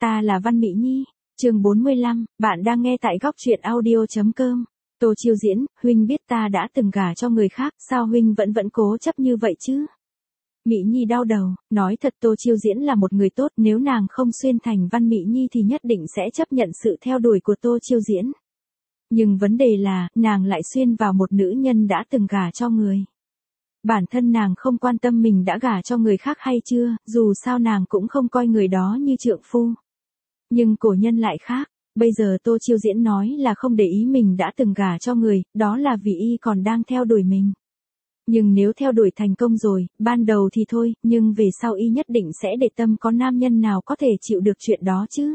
ta là Văn Mỹ Nhi. Chương 45, bạn đang nghe tại góc truyện audio.com. Tô Chiêu Diễn, huynh biết ta đã từng gả cho người khác, sao huynh vẫn cố chấp như vậy chứ? Mỹ Nhi đau đầu, nói thật Tô Chiêu Diễn là một người tốt, nếu nàng không xuyên thành Văn Mỹ Nhi thì nhất định sẽ chấp nhận sự theo đuổi của Tô Chiêu Diễn. Nhưng vấn đề là, nàng lại xuyên vào một nữ nhân đã từng gả cho người. Bản thân nàng không quan tâm mình đã gả cho người khác hay chưa, dù sao nàng cũng không coi người đó như trượng phu. Nhưng cổ nhân lại khác, bây giờ Tô Chiêu Diễn nói là không để ý mình đã từng gả cho người, đó là vì y còn đang theo đuổi mình. Nhưng nếu theo đuổi thành công rồi, ban đầu thì thôi, nhưng về sau y nhất định sẽ để tâm có nam nhân nào có thể chịu được chuyện đó chứ.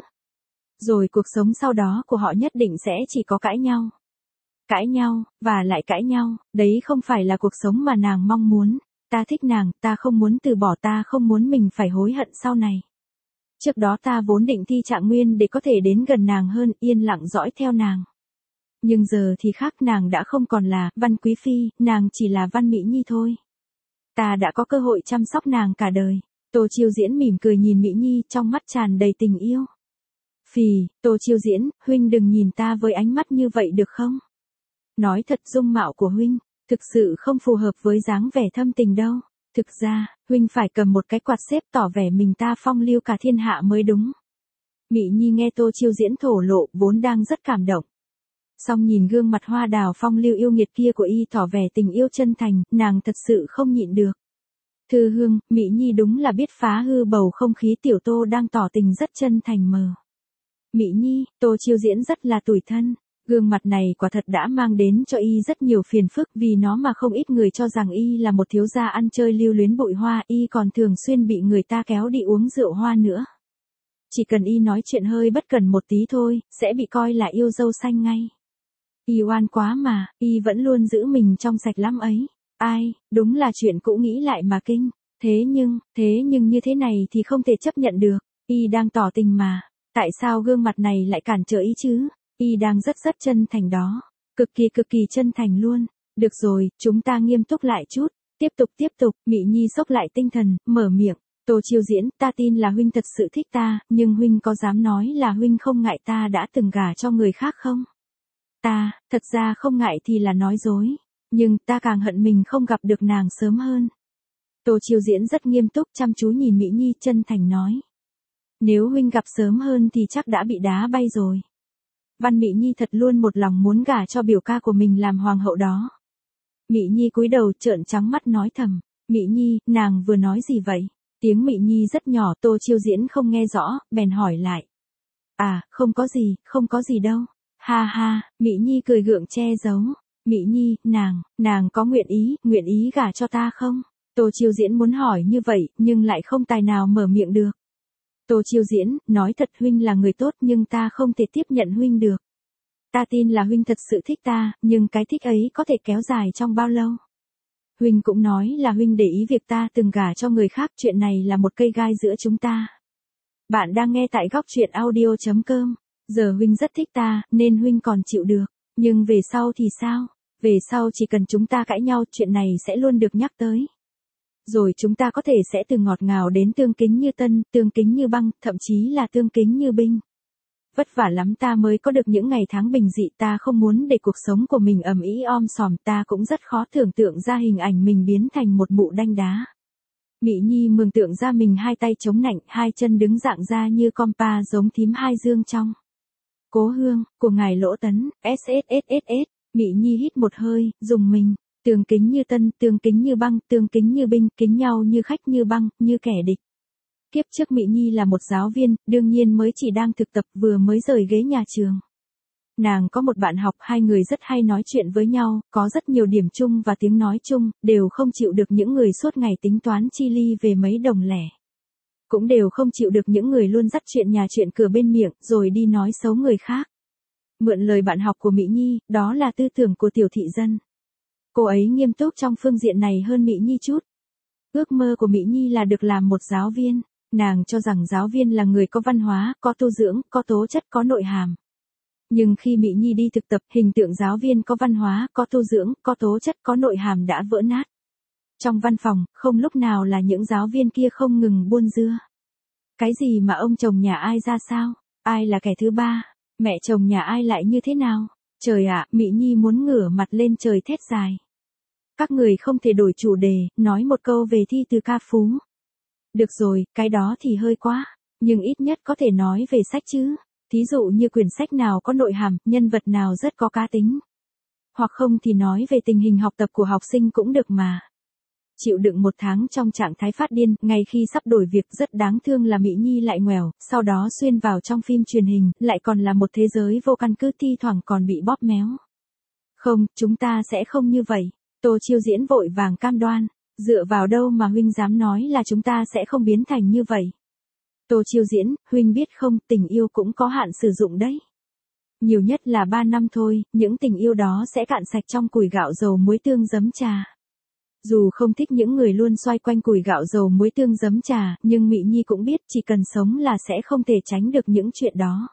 Rồi cuộc sống sau đó của họ nhất định sẽ chỉ có cãi nhau. Cãi nhau, và lại cãi nhau, đấy không phải là cuộc sống mà nàng mong muốn. Ta thích nàng, ta không muốn từ bỏ, ta không muốn mình phải hối hận sau này. Trước đó ta vốn định thi trạng nguyên để có thể đến gần nàng hơn, yên lặng dõi theo nàng. Nhưng giờ thì khác, nàng đã không còn là Văn Quý Phi, nàng chỉ là Văn Mỹ Nhi thôi. Ta đã có cơ hội chăm sóc nàng cả đời. Tô Chiêu Diễn mỉm cười nhìn Mỹ Nhi, trong mắt tràn đầy tình yêu. Phì, Tô Chiêu Diễn, huynh đừng nhìn ta với ánh mắt như vậy được không? Nói thật, dung mạo của huynh thực sự không phù hợp với dáng vẻ thâm tình đâu. Thực ra, huynh phải cầm một cái quạt xếp tỏ vẻ mình ta phong lưu cả thiên hạ mới đúng. Mỹ Nhi nghe Tô Chiêu Diễn thổ lộ, vốn đang rất cảm động. Song nhìn gương mặt hoa đào phong lưu yêu nghiệt kia của y tỏ vẻ tình yêu chân thành, nàng thật sự không nhịn được. Thư hương, Mỹ Nhi đúng là biết phá hư bầu không khí, tiểu Tô đang tỏ tình rất chân thành mờ. Mỹ Nhi, Tô Chiêu Diễn rất là tủi thân. Gương mặt này quả thật đã mang đến cho y rất nhiều phiền phức, vì nó mà không ít người cho rằng y là một thiếu gia ăn chơi lưu luyến bụi hoa, y còn thường xuyên bị người ta kéo đi uống rượu hoa nữa. Chỉ cần y nói chuyện hơi bất cần một tí thôi, sẽ bị coi là yêu dâu xanh ngay. Y oan quá mà, y vẫn luôn giữ mình trong sạch lắm ấy. Ai, đúng là chuyện cũ nghĩ lại mà kinh. Thế nhưng như thế này thì không thể chấp nhận được. Y đang tỏ tình mà. Tại sao gương mặt này lại cản trở y chứ? Y đang rất chân thành đó. Cực kỳ chân thành luôn. Được rồi, chúng ta nghiêm túc lại chút. Tiếp tục, Mỹ Nhi xốc lại tinh thần, mở miệng. Tô Chiêu Diễn, ta tin là huynh thật sự thích ta, nhưng huynh có dám nói là huynh không ngại ta đã từng gả cho người khác không? Ta, thật ra không ngại thì là nói dối. Nhưng ta càng hận mình không gặp được nàng sớm hơn. Tô Chiêu Diễn rất nghiêm túc chăm chú nhìn Mỹ Nhi, chân thành nói. Nếu huynh gặp sớm hơn thì chắc đã bị đá bay rồi. Văn Mỹ Nhi thật luôn một lòng muốn gả cho biểu ca của mình làm hoàng hậu đó. Mỹ Nhi cúi đầu trợn trắng mắt nói thầm. Mỹ Nhi, nàng vừa nói gì vậy? Tiếng Mỹ Nhi rất nhỏ, Tô Chiêu Diễn không nghe rõ, bèn hỏi lại. À, không có gì đâu. Ha ha, Mỹ Nhi cười gượng che giấu. Mỹ Nhi, nàng có nguyện ý gả cho ta không? Tô Chiêu Diễn muốn hỏi như vậy, nhưng lại không tài nào mở miệng được. Tô Chiêu Diễn, nói thật huynh là người tốt nhưng ta không thể tiếp nhận huynh được. Ta tin là huynh thật sự thích ta, nhưng cái thích ấy có thể kéo dài trong bao lâu? Huynh cũng nói là huynh để ý việc ta từng gả cho người khác, chuyện này là một cây gai giữa chúng ta. Bạn đang nghe tại góc truyện audio.com. Giờ huynh rất thích ta, nên huynh còn chịu được. Nhưng về sau thì sao? Về sau chỉ cần chúng ta cãi nhau, chuyện này sẽ luôn được nhắc tới. Rồi chúng ta có thể sẽ từ ngọt ngào đến tương kính như tân, tương kính như băng, thậm chí là tương kính như binh. Vất vả lắm ta mới có được những ngày tháng bình dị, ta không muốn để cuộc sống của mình ầm ĩ sòm, ta cũng rất khó tưởng tượng ra hình ảnh mình biến thành một mụ đanh đá. Mỹ Nhi mường tượng ra mình hai tay chống nạnh, hai chân đứng dạng ra như compa giống thím hai dương trong. Cố hương, của ngài Lỗ Tấn, SSSSS, Mỹ Nhi hít một hơi, dùng mình. Tương kính như tân, tương kính như băng, tương kính như binh, kính nhau như khách như băng, như kẻ địch. Kiếp trước Mỹ Nhi là một giáo viên, đương nhiên mới chỉ đang thực tập, vừa mới rời ghế nhà trường. Nàng có một bạn học, hai người rất hay nói chuyện với nhau, có rất nhiều điểm chung và tiếng nói chung, đều không chịu được những người suốt ngày tính toán chi ly về mấy đồng lẻ. Cũng đều không chịu được những người luôn dắt chuyện nhà chuyện cửa bên miệng, rồi đi nói xấu người khác. Mượn lời bạn học của Mỹ Nhi, đó là tư tưởng của tiểu thị dân. Cô ấy nghiêm túc trong phương diện này hơn Mỹ Nhi chút. Ước mơ của Mỹ Nhi là được làm một giáo viên. Nàng cho rằng giáo viên là người có văn hóa, có tu dưỡng, có tố chất, có nội hàm. Nhưng khi Mỹ Nhi đi thực tập, hình tượng giáo viên có văn hóa, có tu dưỡng, có tố chất, có nội hàm đã vỡ nát. Trong văn phòng, không lúc nào là những giáo viên kia không ngừng buôn dưa. Cái gì mà ông chồng nhà ai ra sao? Ai là kẻ thứ ba? Mẹ chồng nhà ai lại như thế nào? Trời ạ, Mị Nhi muốn ngửa mặt lên trời thét dài. Các người không thể đổi chủ đề, nói một câu về thi từ ca phú. Được rồi, cái đó thì hơi quá, nhưng ít nhất có thể nói về sách chứ. Thí dụ như quyển sách nào có nội hàm, nhân vật nào rất có cá tính. Hoặc không thì nói về tình hình học tập của học sinh cũng được mà. Chịu đựng 1 tháng trong trạng thái phát điên, ngay khi sắp đổi việc rất đáng thương là Mị Nhi lại ngoèo, sau đó xuyên vào trong phim truyền hình, lại còn là một thế giới vô căn cứ thi thoảng còn bị bóp méo. Không, chúng ta sẽ không như vậy. Tô Chiêu Diễn vội vàng cam đoan. Dựa vào đâu mà huynh dám nói là chúng ta sẽ không biến thành như vậy? Tô Chiêu Diễn, huynh biết không, tình yêu cũng có hạn sử dụng đấy. Nhiều nhất là 3 năm thôi, những tình yêu đó sẽ cạn sạch trong củi gạo dầu muối tương giấm trà. Dù không thích những người luôn xoay quanh củi gạo dầu muối tương giấm trà, nhưng Mị Nhi cũng biết chỉ cần sống là sẽ không thể tránh được những chuyện đó.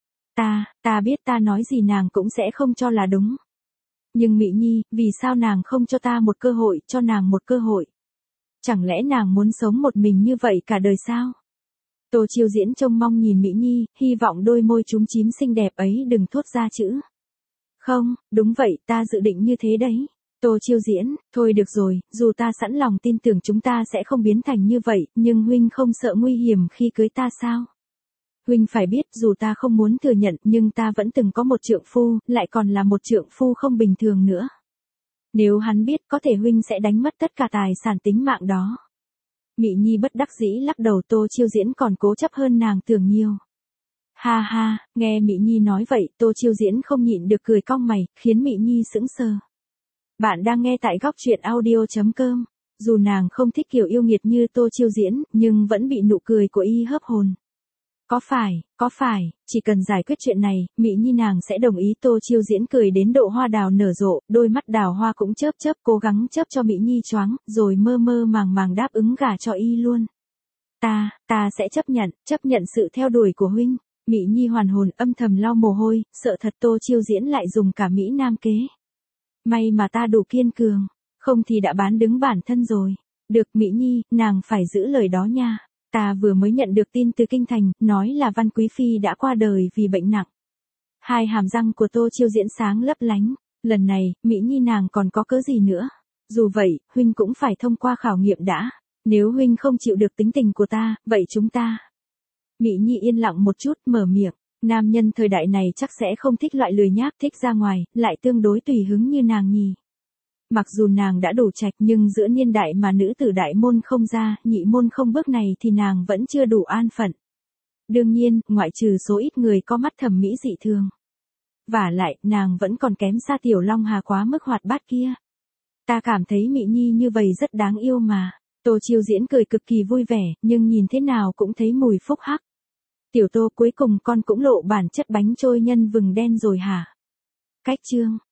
Ta biết ta nói gì nàng cũng sẽ không cho là đúng. Nhưng Mị Nhi, vì sao nàng không cho ta một cơ hội, cho nàng một cơ hội? Chẳng lẽ nàng muốn sống một mình như vậy cả đời sao? Tô Chiêu Diễn trông mong nhìn Mị Nhi, hy vọng đôi môi chúm chím xinh đẹp ấy đừng thốt ra chữ. Không, đúng vậy, ta dự định như thế đấy. Tô Chiêu Diễn, thôi được rồi, dù ta sẵn lòng tin tưởng chúng ta sẽ không biến thành như vậy, nhưng huynh không sợ nguy hiểm khi cưới ta sao? Huynh phải biết dù ta không muốn thừa nhận nhưng ta vẫn từng có một trượng phu, lại còn là một trượng phu không bình thường nữa. Nếu hắn biết có thể huynh sẽ đánh mất tất cả tài sản tính mạng đó. Mị Nhi bất đắc dĩ lắc đầu. Tô Chiêu Diễn còn cố chấp hơn nàng tưởng nhiều. Ha ha, nghe Mị Nhi nói vậy, Tô Chiêu Diễn không nhịn được cười cong mày, khiến Mị Nhi sững sờ. Bạn đang nghe tại góc truyện audio.com. Dù nàng không thích kiểu yêu nghiệt như Tô Chiêu Diễn, nhưng vẫn bị nụ cười của y hớp hồn. Có phải, chỉ cần giải quyết chuyện này, Mị Nhi nàng sẽ đồng ý. Tô Chiêu Diễn cười đến độ hoa đào nở rộ, đôi mắt đào hoa cũng chớp chớp, cố gắng chớp cho Mị Nhi choáng, rồi mơ mơ màng màng đáp ứng gả cho y luôn. Ta sẽ chấp nhận sự theo đuổi của huynh. Mị Nhi hoàn hồn âm thầm lau mồ hôi, sợ thật Tô Chiêu Diễn lại dùng cả Mỹ Nam kế. May mà ta đủ kiên cường, không thì đã bán đứng bản thân rồi. Được Mị Nhi, nàng phải giữ lời đó nha. Ta vừa mới nhận được tin từ kinh thành, nói là Văn Quý Phi đã qua đời vì bệnh nặng. Hai hàm răng của Tô Chiêu Diễn sáng lấp lánh. Lần này, Mị Nhi nàng còn có cớ gì nữa? Dù vậy, huynh cũng phải thông qua khảo nghiệm đã. Nếu huynh không chịu được tính tình của ta, vậy chúng ta. Mị Nhi yên lặng một chút, mở miệng. Nam nhân thời đại này chắc sẽ không thích loại lười nhác, thích ra ngoài, lại tương đối tùy hứng như nàng nhỉ. Mặc dù nàng đã đủ trạch nhưng giữa niên đại mà nữ tử đại môn không ra, nhị môn không bước này thì nàng vẫn chưa đủ an phận. Đương nhiên, ngoại trừ số ít người có mắt thẩm mỹ dị thường. Vả lại, nàng vẫn còn kém xa Tiểu Long Hà quá mức hoạt bát kia. Ta cảm thấy Mị Nhi như vậy rất đáng yêu mà. Tô Chiêu Diễn cười cực kỳ vui vẻ, nhưng nhìn thế nào cũng thấy mùi phúc hắc. Tiểu Tô, cuối cùng con cũng lộ bản chất bánh trôi nhân vừng đen rồi hả? Cách chương